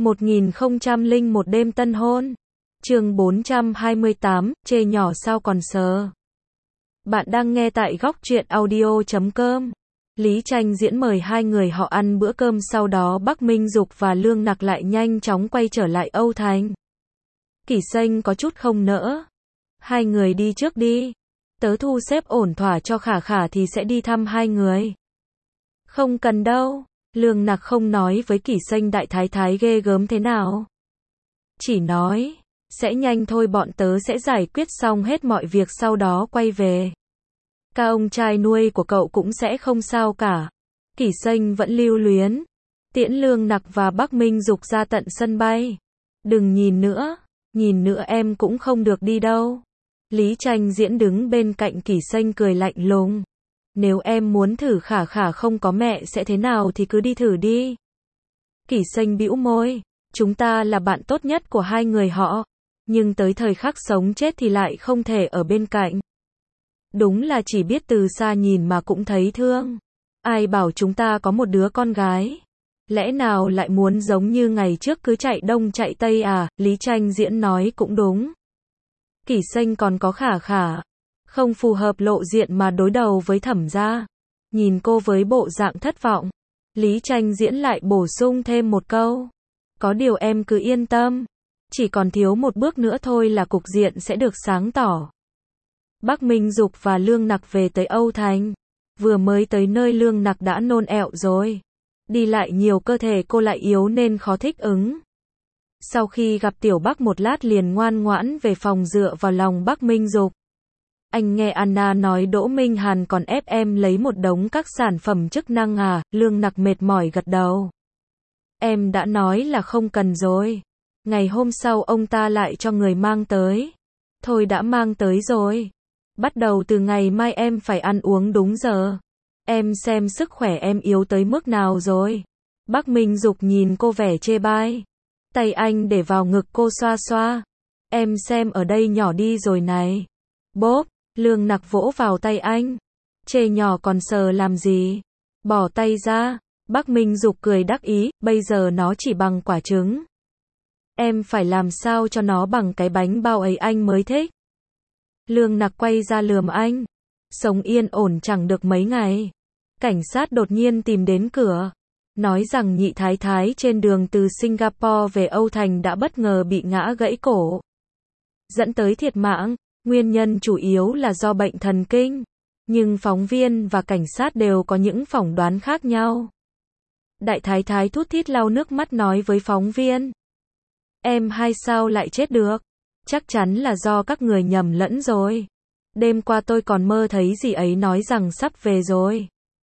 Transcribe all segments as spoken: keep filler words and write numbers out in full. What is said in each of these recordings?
một nghìn không trăm lẻ một đêm tân hôn. Chương bốn trăm hai mươi tám, chê nhỏ sao còn sờ. Bạn đang nghe tại góc truyện audio chấm com. Lý Tranh Diễn mời hai người họ ăn bữa cơm, sau đó Bắc Minh Dục và Lương Nặc lại nhanh chóng quay trở lại Âu Thành. Kỷ Xanh có chút không nỡ. Hai người đi trước đi. Tớ thu xếp ổn thỏa cho Khả Khả thì sẽ đi thăm hai người. Không cần đâu. Lương Nặc không nói với Kỷ Xanh đại thái thái ghê gớm thế nào. Chỉ nói, sẽ nhanh thôi, bọn tớ sẽ giải quyết xong hết mọi việc sau đó quay về. Ca ông trai nuôi của cậu cũng sẽ không sao cả. Kỷ Xanh vẫn lưu luyến. Tiễn Lương Nặc và Bắc Minh Dục ra tận sân bay. Đừng nhìn nữa, nhìn nữa em cũng không được đi đâu. Lý Tranh Diễn đứng bên cạnh Kỷ Xanh cười lạnh lùng. Nếu em muốn thử Khả Khả không có mẹ sẽ thế nào thì cứ đi thử đi. Kỷ Xanh bĩu môi. Chúng ta là bạn tốt nhất của hai người họ. Nhưng tới thời khắc sống chết thì lại không thể ở bên cạnh. Đúng là chỉ biết từ xa nhìn mà cũng thấy thương. Ai bảo chúng ta có một đứa con gái. Lẽ nào lại muốn giống như ngày trước cứ chạy đông chạy tây à? Lý Tranh Diễn nói cũng đúng. Kỷ Xanh còn có Khả Khả. Không phù hợp lộ diện mà đối đầu với Thẩm gia. Nhìn cô với bộ dạng thất vọng. Lý Tranh Diễn lại bổ sung thêm một câu. Có điều em cứ yên tâm. Chỉ còn thiếu một bước nữa thôi là cục diện sẽ được sáng tỏ. Bắc Minh Dục và Lương Nặc về tới Âu Thành. Vừa mới tới nơi Lương Nặc đã nôn ẹo rồi. Đi lại nhiều cơ thể cô lại yếu nên khó thích ứng. Sau khi gặp Tiểu Bắc một lát liền ngoan ngoãn về phòng dựa vào lòng Bắc Minh Dục. Anh nghe Anna nói Đỗ Minh Hàn còn ép em lấy một đống các sản phẩm chức năng à? Lương Nặc mệt mỏi gật đầu. Em đã nói là không cần rồi. Ngày hôm sau ông ta lại cho người mang tới. Thôi đã mang tới rồi. Bắt đầu từ ngày mai em phải ăn uống đúng giờ. Em xem sức khỏe em yếu tới mức nào rồi. Bắc Minh Dục nhìn cô vẻ chê bai. Tay anh để vào ngực cô xoa xoa. Em xem ở đây nhỏ đi rồi này. Bốp, Lương Nặc vỗ vào tay anh. Chê nhỏ còn sờ làm gì? Bỏ tay ra. Bắc Minh Dục cười đắc ý, bây giờ nó chỉ bằng quả trứng. Em phải làm sao cho nó bằng cái bánh bao ấy anh mới thích. Lương Nặc quay ra lườm anh. Sống yên ổn chẳng được mấy ngày. Cảnh sát đột nhiên tìm đến cửa. Nói rằng nhị thái thái trên đường từ Singapore về Âu Thành đã bất ngờ bị ngã gãy cổ. Dẫn tới thiệt mạng. Nguyên nhân chủ yếu là do bệnh thần kinh. Nhưng phóng viên và cảnh sát đều có những phỏng đoán khác nhau. Đại thái thái thút thít lau nước mắt nói với phóng viên. Em hai sao lại chết được? Chắc chắn là do các người nhầm lẫn rồi. Đêm qua tôi còn mơ thấy dì ấy nói rằng sắp về rồi.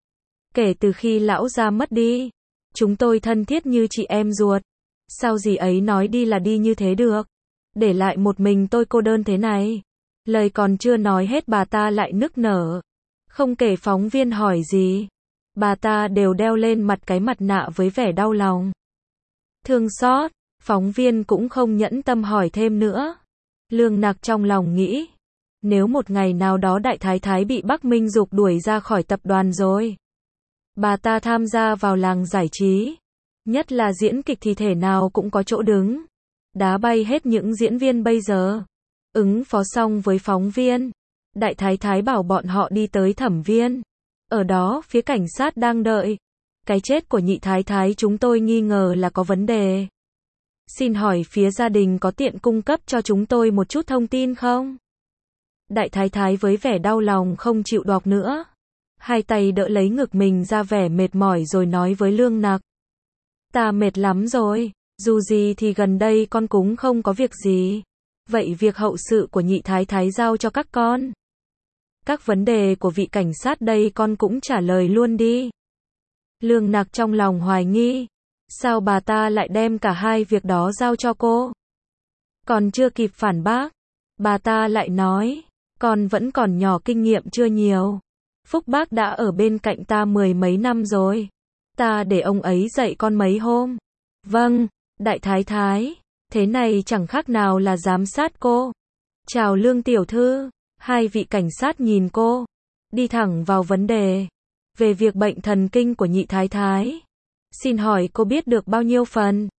Kể từ khi lão gia mất đi, chúng tôi thân thiết như chị em ruột. Sao dì ấy nói đi là đi như thế được? Để lại một mình tôi cô đơn thế này. Lời còn chưa nói hết bà ta lại nức nở. Không kể phóng viên hỏi gì. Bà ta đều đeo lên mặt cái mặt nạ với vẻ đau lòng. Thương xót, phóng viên cũng không nhẫn tâm hỏi thêm nữa. Lương Nặc trong lòng nghĩ. Nếu một ngày nào đó đại thái thái bị Bắc Minh Dục đuổi ra khỏi tập đoàn rồi. Bà ta tham gia vào làng giải trí. Nhất là diễn kịch thì thể nào cũng có chỗ đứng. Đá bay hết những diễn viên bây giờ. Ứng phó xong với phóng viên. Đại thái thái bảo bọn họ đi tới thẩm viên. Ở đó phía cảnh sát đang đợi. Cái chết của nhị thái thái chúng tôi nghi ngờ là có vấn đề. Xin hỏi phía gia đình có tiện cung cấp cho chúng tôi một chút thông tin không? Đại thái thái với vẻ đau lòng không chịu đọc nữa. Hai tay đỡ lấy ngực mình ra vẻ mệt mỏi rồi nói với Lương Nặc. Ta mệt lắm rồi, dù gì thì gần đây con cũng không có việc gì. Vậy việc hậu sự của nhị thái thái giao cho các con. Các vấn đề của vị cảnh sát đây con cũng trả lời luôn đi. Lương Nặc trong lòng hoài nghi. Sao bà ta lại đem cả hai việc đó giao cho cô? Còn chưa kịp phản bác. Bà ta lại nói. Con vẫn còn nhỏ, kinh nghiệm chưa nhiều. Phúc bác đã ở bên cạnh ta mười mấy năm rồi. Ta để ông ấy dạy con mấy hôm. Vâng, đại thái thái. Thế này chẳng khác nào là giám sát cô. Chào Lương tiểu thư. Hai vị cảnh sát nhìn cô. Đi thẳng vào vấn đề. Về việc bệnh thần kinh của nhị thái thái. Xin hỏi cô biết được bao nhiêu phần?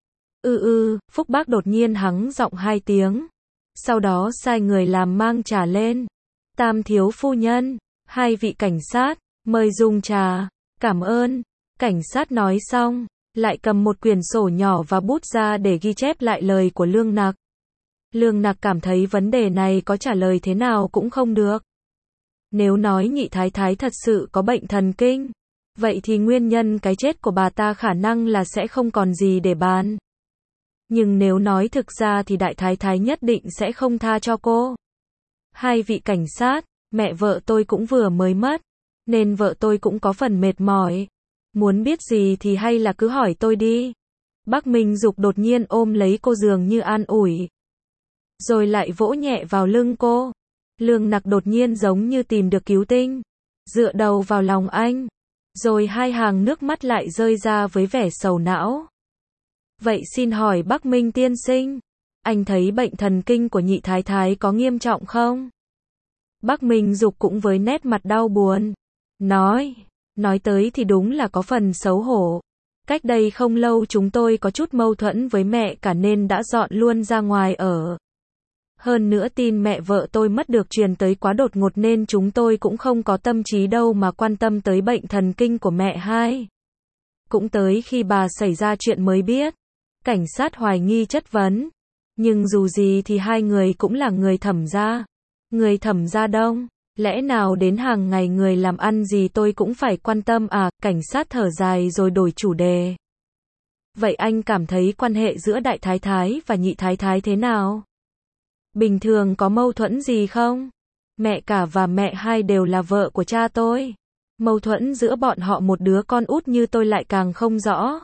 ư ư, Phúc Bác đột nhiên hắng giọng hai tiếng. Sau đó sai người làm mang trà lên. Tam thiếu phu nhân, hai vị cảnh sát, mời dùng trà. Cảm ơn. Cảnh sát nói xong, lại cầm một quyển sổ nhỏ và bút ra để ghi chép lại lời của Lương Nặc. Lương Nặc cảm thấy vấn đề này có trả lời thế nào cũng không được. Nếu nói nhị thái thái thật sự có bệnh thần kinh, vậy thì nguyên nhân cái chết của bà ta khả năng là sẽ không còn gì để bàn. Nhưng nếu nói thực ra thì đại thái thái nhất định sẽ không tha cho cô. Hai vị cảnh sát, mẹ vợ tôi cũng vừa mới mất, nên vợ tôi cũng có phần mệt mỏi. Muốn biết gì thì hay là cứ hỏi tôi đi. Bác Minh Dục đột nhiên ôm lấy cô dường như an ủi. Rồi lại vỗ nhẹ vào lưng cô. Lương Nặc đột nhiên giống như tìm được cứu tinh. Dựa đầu vào lòng anh. Rồi hai hàng nước mắt lại rơi ra với vẻ sầu não. Vậy xin hỏi Bắc Minh tiên sinh, anh thấy bệnh thần kinh của nhị thái thái có nghiêm trọng không? Bắc Minh Dục cũng với nét mặt đau buồn. Nói, nói tới thì đúng là có phần xấu hổ. Cách đây không lâu chúng tôi có chút mâu thuẫn với mẹ cả nên đã dọn luôn ra ngoài ở. Hơn nữa tin mẹ vợ tôi mất được truyền tới quá đột ngột nên chúng tôi cũng không có tâm trí đâu mà quan tâm tới bệnh thần kinh của mẹ hai. Cũng tới khi bà xảy ra chuyện mới biết. Cảnh sát hoài nghi chất vấn. Nhưng dù gì thì hai người cũng là người Thẩm gia. Người Thẩm gia Đông. Lẽ nào đến hàng ngày người làm ăn gì tôi cũng phải quan tâm à? Cảnh sát thở dài rồi đổi chủ đề. Vậy anh cảm thấy quan hệ giữa đại thái thái và nhị thái thái thế nào? Bình thường có mâu thuẫn gì không? Mẹ cả và mẹ hai đều là vợ của cha tôi. Mâu thuẫn giữa bọn họ một đứa con út như tôi lại càng không rõ.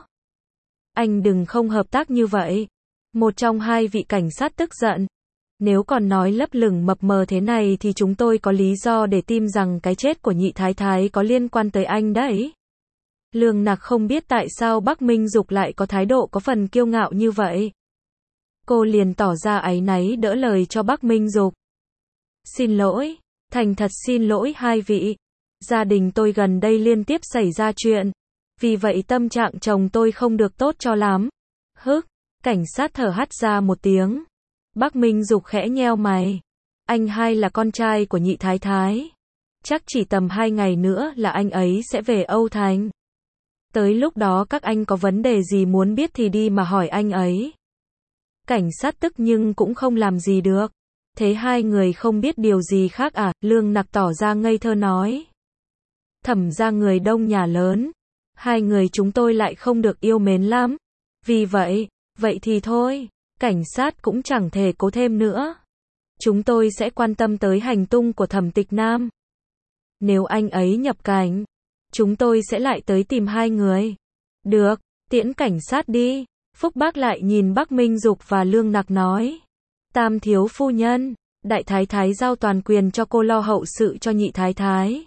Anh đừng không hợp tác như vậy. Một trong hai vị cảnh sát tức giận. Nếu còn nói lấp lửng mập mờ thế này thì chúng tôi có lý do để tin rằng cái chết của nhị thái thái có liên quan tới anh đấy. Lương Nặc không biết tại sao Bắc Minh Dục lại có thái độ có phần kiêu ngạo như vậy. Cô liền tỏ ra áy náy đỡ lời cho Bắc Minh Dục. Xin lỗi, thành thật xin lỗi hai vị. Gia đình tôi gần đây liên tiếp xảy ra chuyện. Vì vậy tâm trạng chồng tôi không được tốt cho lắm. Hức, cảnh sát thở hắt ra một tiếng. Bắc Minh Dục khẽ nheo mày. Anh hai là con trai của nhị thái thái. Chắc chỉ tầm hai ngày nữa là anh ấy sẽ về Âu Thành. Tới lúc đó các anh có vấn đề gì muốn biết thì đi mà hỏi anh ấy. Cảnh sát tức nhưng cũng không làm gì được. Thế hai người không biết điều gì khác à? Lương Nặc tỏ ra ngây thơ nói. Thẩm gia người đông nhà lớn. Hai người chúng tôi lại không được yêu mến lắm. Vì vậy, vậy thì thôi. Cảnh sát cũng chẳng thể cố thêm nữa. Chúng tôi sẽ quan tâm tới hành tung của Thẩm Tịch Nam. Nếu anh ấy nhập cảnh, chúng tôi sẽ lại tới tìm hai người. Được, tiễn cảnh sát đi. Phúc Bác lại nhìn Bắc Minh Dục và Lương Nặc nói. Tam thiếu phu nhân, đại thái thái giao toàn quyền cho cô lo hậu sự cho nhị thái thái.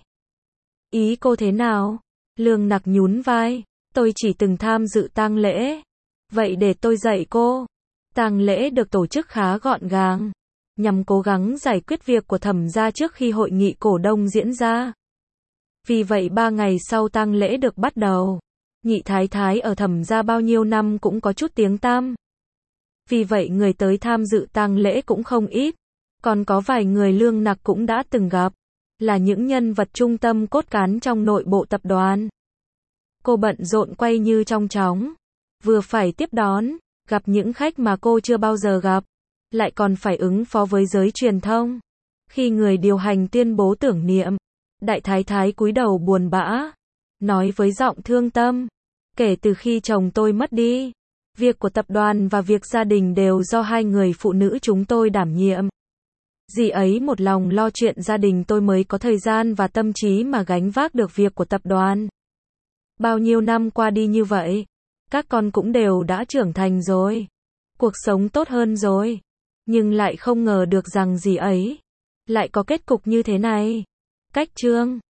Ý cô thế nào? Lương Nặc nhún vai. Tôi chỉ từng tham dự tang lễ. Vậy để tôi dạy cô. Tang lễ được tổ chức khá gọn gàng, nhằm cố gắng giải quyết việc của Thẩm gia trước khi hội nghị cổ đông diễn ra. Vì vậy ba ngày sau tang lễ được bắt đầu. Nhị thái thái ở Thẩm gia bao nhiêu năm cũng có chút tiếng tăm. Vì vậy người tới tham dự tang lễ cũng không ít. Còn có vài người Lương Nặc cũng đã từng gặp. Là những nhân vật trung tâm cốt cán trong nội bộ tập đoàn. Cô bận rộn quay như trong chóng. Vừa phải tiếp đón, gặp những khách mà cô chưa bao giờ gặp. Lại còn phải ứng phó với giới truyền thông. Khi người điều hành tuyên bố tưởng niệm, đại thái thái cúi đầu buồn bã. Nói với giọng thương tâm. Kể từ khi chồng tôi mất đi, việc của tập đoàn và việc gia đình đều do hai người phụ nữ chúng tôi đảm nhiệm. Dì ấy một lòng lo chuyện gia đình tôi mới có thời gian và tâm trí mà gánh vác được việc của tập đoàn. Bao nhiêu năm qua đi như vậy, các con cũng đều đã trưởng thành rồi. Cuộc sống tốt hơn rồi. Nhưng lại không ngờ được rằng dì ấy lại có kết cục như thế này. Cách chương